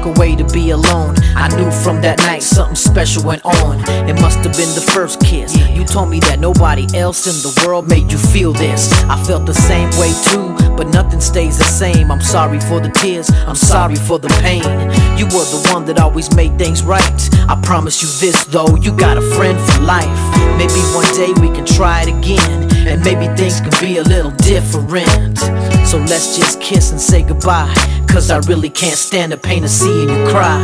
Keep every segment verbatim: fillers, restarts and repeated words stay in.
walk away to be alone. I knew from that night something special went on. It must have been the first kiss. You told me that nobody else in the world made you feel this. I felt the same way too, but nothing stays the same. I'm sorry for the tears, I'm sorry for the pain. You were the one that always made things right. I promise you this though, you got a friend for life. Maybe one day we can try it again, and maybe things can be a little different. So let's just kiss and say goodbye, cause I really can't stand the pain of seeing you cry.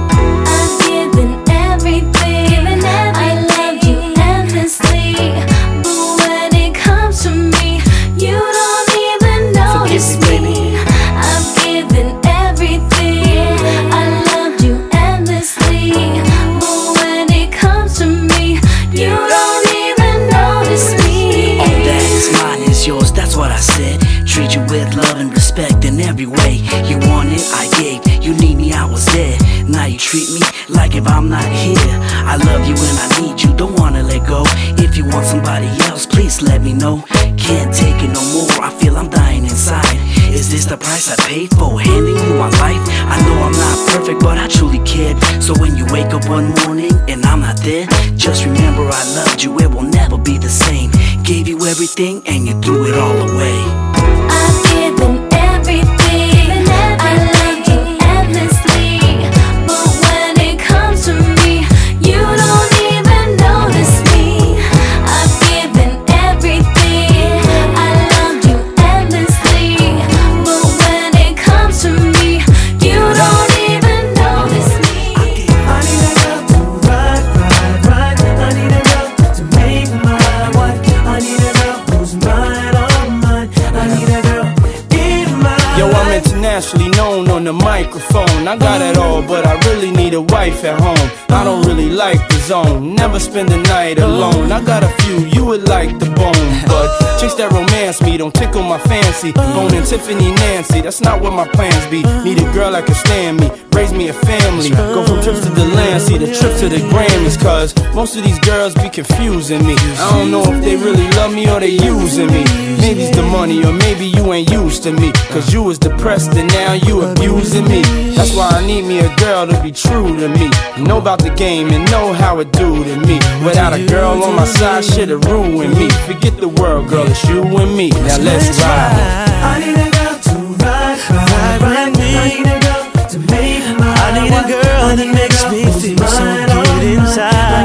I've given everything, given everything. I loved you endlessly, but when it comes to me, you don't even notice me, baby. I've given everything, I loved you endlessly, but when it comes to me, you don't even notice me. All that is mine is yours, that's what I said. Treat you with love and respect in every way. You want it, I gave. You need me, I was there. Now you treat me like if I'm not here. I love you and I need you, don't wanna let go. If you want somebody else, please let me know. Can't take it no more, I feel I'm dying inside. Is this the price I paid for handing you my life? I know I'm not perfect, but I truly cared. So when you wake up one morning and I'm not there, just remember I loved you, it will never be the same. Gave you everything and you threw it all away. I've given everything, I loved you endlessly, but when it comes to me, you don't even notice me. I've given everything, I loved you endlessly, but when it comes to me, you don't even notice me. I need a girl to ride, ride, ride. I need a girl to make my wife. I need a girl who's mine, all mine. I need a girl in my Yo, I'm internationally known on the microphone. I got it all, but I really need a wife at home. I don't really like the zone, never spend the night alone. I got a few, you would like the bone, but chicks that romance me don't tickle my fancy. Bone and Tiffany Nancy, that's not what my plans be. Need a girl that can stand me, raise me a family. Go from trips to the land, see the trip to the Grammys. Cause most of these girls be confusing me. I don't know if they really love me or they using me. Maybe it's the money or maybe you ain't used to me. Cause you was depressed and now you abusing me. That's why I need me a girl to be true to me. Know about the game and know how it do to me. Without a girl on my side, shit'll ruin me. Forget the world, girl, it's you and me. Now let's ride. I need a girl to ride, ride, ride. I need a girl to make my wife. I need a girl that makes me feel so good inside.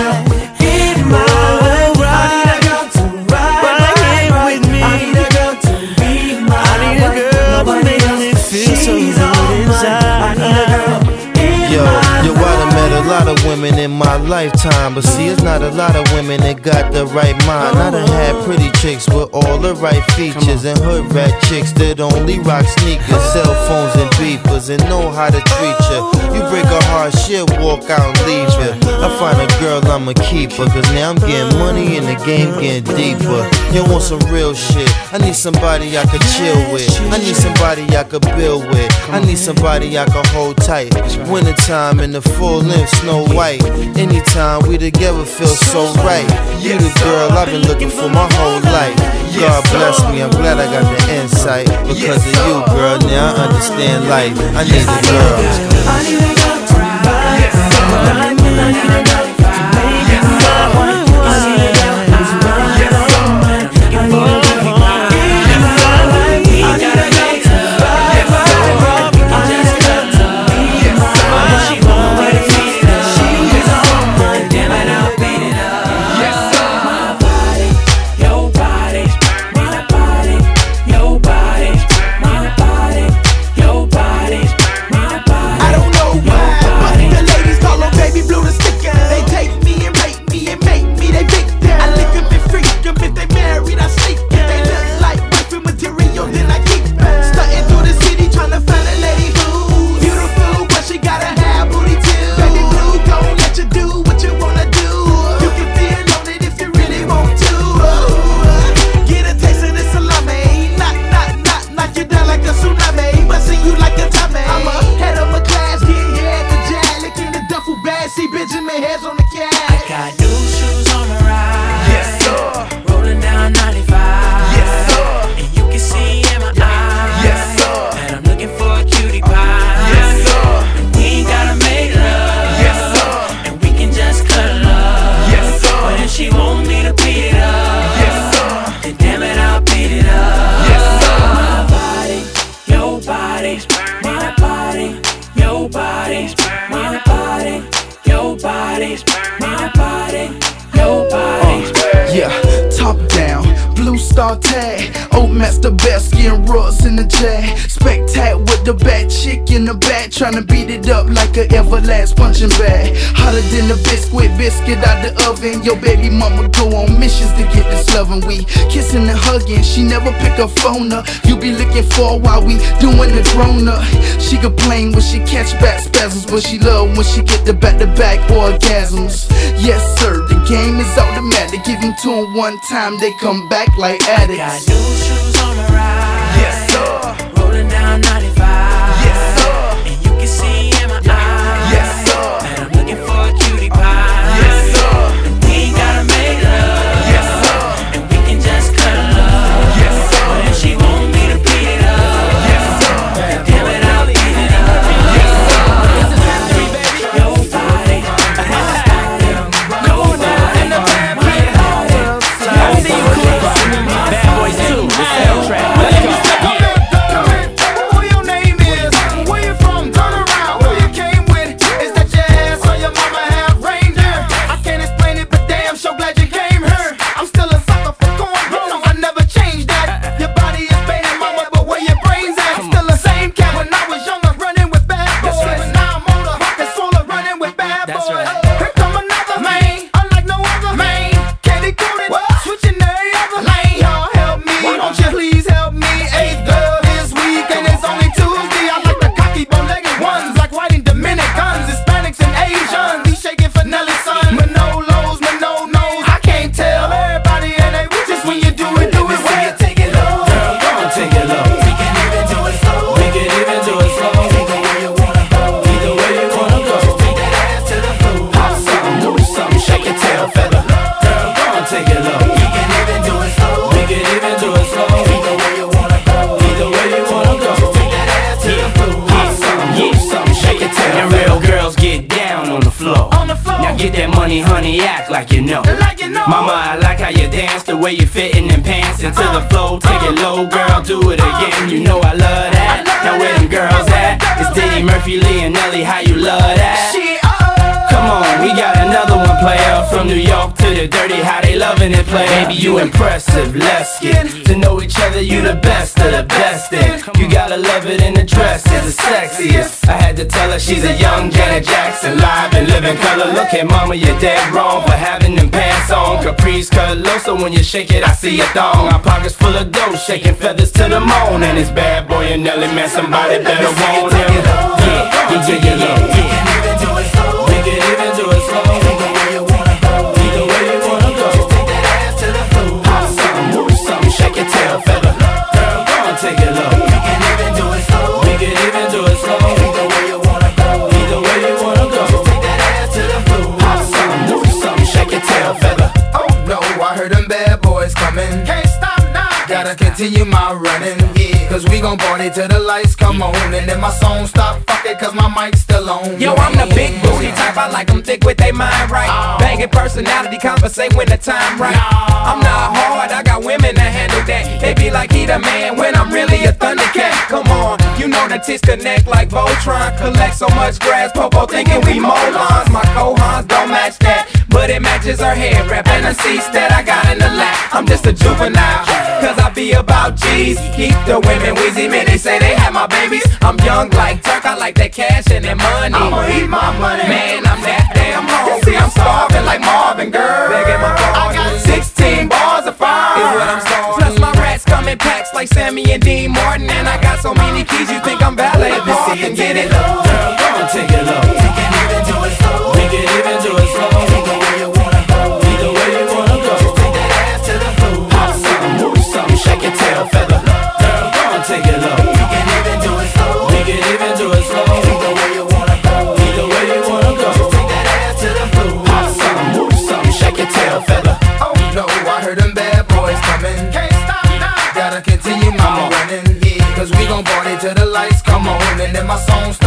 In my life, I need a girl to ride, ride, ride. with me. I need a girl to be my I need a girl that makes me feel so good inside. I need a girl in Yo, my yo, I done met a lot of women in my lifetime, but see, it's not a lot of women that got the right mind. I done had pretty chicks with all the right features, and hood rat chicks that only rock sneakers, cell phones and beepers, and know how to treat you. You break a heart, shit, walk out and leave her. I find a girl, I'ma keep her, cause now I'm getting money and the game getting deeper. You want some real shit, I need somebody I could chill with. I need somebody I could build with. I need somebody I could hold tight. Wintertime in the full length Snow White. Anytime we together feel so right. You the girl I've been looking for my whole life. God bless me, I'm glad I got the insight. Because of you, girl, now I understand life. I need a girl. I need a girl to ride, ride, ride. I need a girl to make my wife. I need a girl who's mine, all mine. I need a girl in my life. I need a girl to ride, ride, ride. I need a girl to be my wife. She won't wait for me, she's all mine. Damn it, I'll beat it up. Yes, sir. My body, your body, my body, your body, my body, your body, my body. I don't know why, but the ladies call her Baby Blue the sticker. They take All-Star tag, old master best, skin ruts in the jag. Spectac with the bad chick in the back, tryna beat it up like a everlast punching bag. Hotter than a biscuit, biscuit out the oven. Your baby mama go on missions to get this loving. We kissing and hugging, she never pick her phone up. You be looking for while we doing the grown up. She complain when she catch back spasms, but she love when she get the back-to-back orgasms. Yes sir, the game is automatic. Give them to them one time, they come back like addicts. Got new shoes on the ride. Yes sir. Rolling down ninety-five. Yes sir. And you can see in my eyes. Yes sir. That I'm looking for a cutie pie. Yes sir. And we ain't gotta make love. Yes sir. And we can just cuddle up. Yes sir. But if she want me to beat it up, Yes sir. then damn it, I'll beat it up. Yes sir. Your body, my style. Go down in the bad boy. I see you cool. Bad Boys two, the soundtrack. Let's go. Who your name is? Where you from? Turn around. Who you came with? Is that your ass or your mama have reindeer? I can't explain it, but damn, so glad you came here. I'm still a sucker for corn, no, I never changed that. Your body is fading, mama, but where your brains at? Still the same cat when I was younger, running with bad boys. Now I'm older, pockets full of running with bad boys. Here come another man, unlike no other man. Candy coated, switching every other lane. Y'all help me, won't you please help me? Eighth girl this week, and it's only Tuesday. I like the cocky, bow-legged ones, like white and Dominicans, Hispanics and Asians. We shaking for Nelly's son, Manolos, Mano knows. I can't tell everybody, and they just when you do it, do it well. Take it low, girl, go and take it low. We can even do it slow. We can even do it slow. Either way you wanna go, either way you wanna go. Just take that ass to the floor. Pop something, move something, shake your tail feather. Girl, go and take it low. We can even do it slow. We can even do it slow. Either way you wanna go, either way you wanna go. Just take that ass to the floor. Pop something, move something, shake your tail. And real girls get down on the floor. On the floor, Now get that money, honey, act like you know. like you know. Mama, I like how you dance, the way you fit in them pants into the flow. Take it low, girl, do it again. You know I love that. Now where them girls at? It's Diddy, Murphy, Lee, and Nelly. How you love that? She, uh, Come on, we got another one, player. From New York to the dirty, how they loving it, play. Baby, you impressive. Let's get to know each other. You the best of the best. And you gotta love it in the dress. It's the sexiest. I had to tell her she's a young Janet Jackson, live and living color. Look at mama, you're dead wrong for having them pants on. Caprice cut low, so when you shake it, I see a thong. My pockets full of dough, shaking feathers to the moon. And it's Bad Boy and Nelly, man, somebody better want him. Yeah, yeah, yeah, yeah, yeah. We can even do it slow. We can even do it slow. Either way you wanna go, Either way you wanna go. just take that ass to the floor. Pop something, move something, shake your tail feather. Girl, go and take it low. We can even do it slow. We can even do it slow. Either way you wanna go, Either way you wanna go. just take that ass to the floor. Pop something, move something, shake your tail feather. oh no, I heard them bad boys coming. Can't stop now. Gotta continue my running, yeah. Cause we gon' party till the lights come on. And then my song stop, fuck it, cause my mic's still on. Yo, I'm the big booty type, I like them thick with they mind right. Banging personality, conversate when the time right. I'm not hard, I got women that handle that. They be like, he the man when I'm really a thundercat. Come on, you know the tits connect like Voltron. Collect so much grass, Popo thinking we molons. My cohons don't match that, but it matches her hair wrap and the seats that I got in the lap. I'm just a juvenile, cause I be about G's. Keep the women wheezy, man, they say they have my babies. I'm young like Turk, I like that cash and that money. I'ma eat my money. Man, I'm that damn hungry. I'm starving like Marvin, girl. Begging my I got pardon. sixteen bars of fire is what I'm starting. Plus my rats come in packs like Sammy and Dean Martin. And I got so many keys, you think I'm valet parking. Get it low. Girl, go and take it low. We can even do it slow. We can even do it slow. Either way you wanna go, Either way you wanna go. just take that ass to the floor. Pop something, move something, shake your tail feather. Girl, go and take it low. We can even do it slow. We can even do it slow. Either way you wanna go, Either way you wanna go. just take that ass to the floor. Pop something, move something, shake your tail feather. Oh no, I heard them bad boys coming. Can't stop now. Gotta continue my running, yeah. Cause we gon' party till the lights come on. And then my song starts.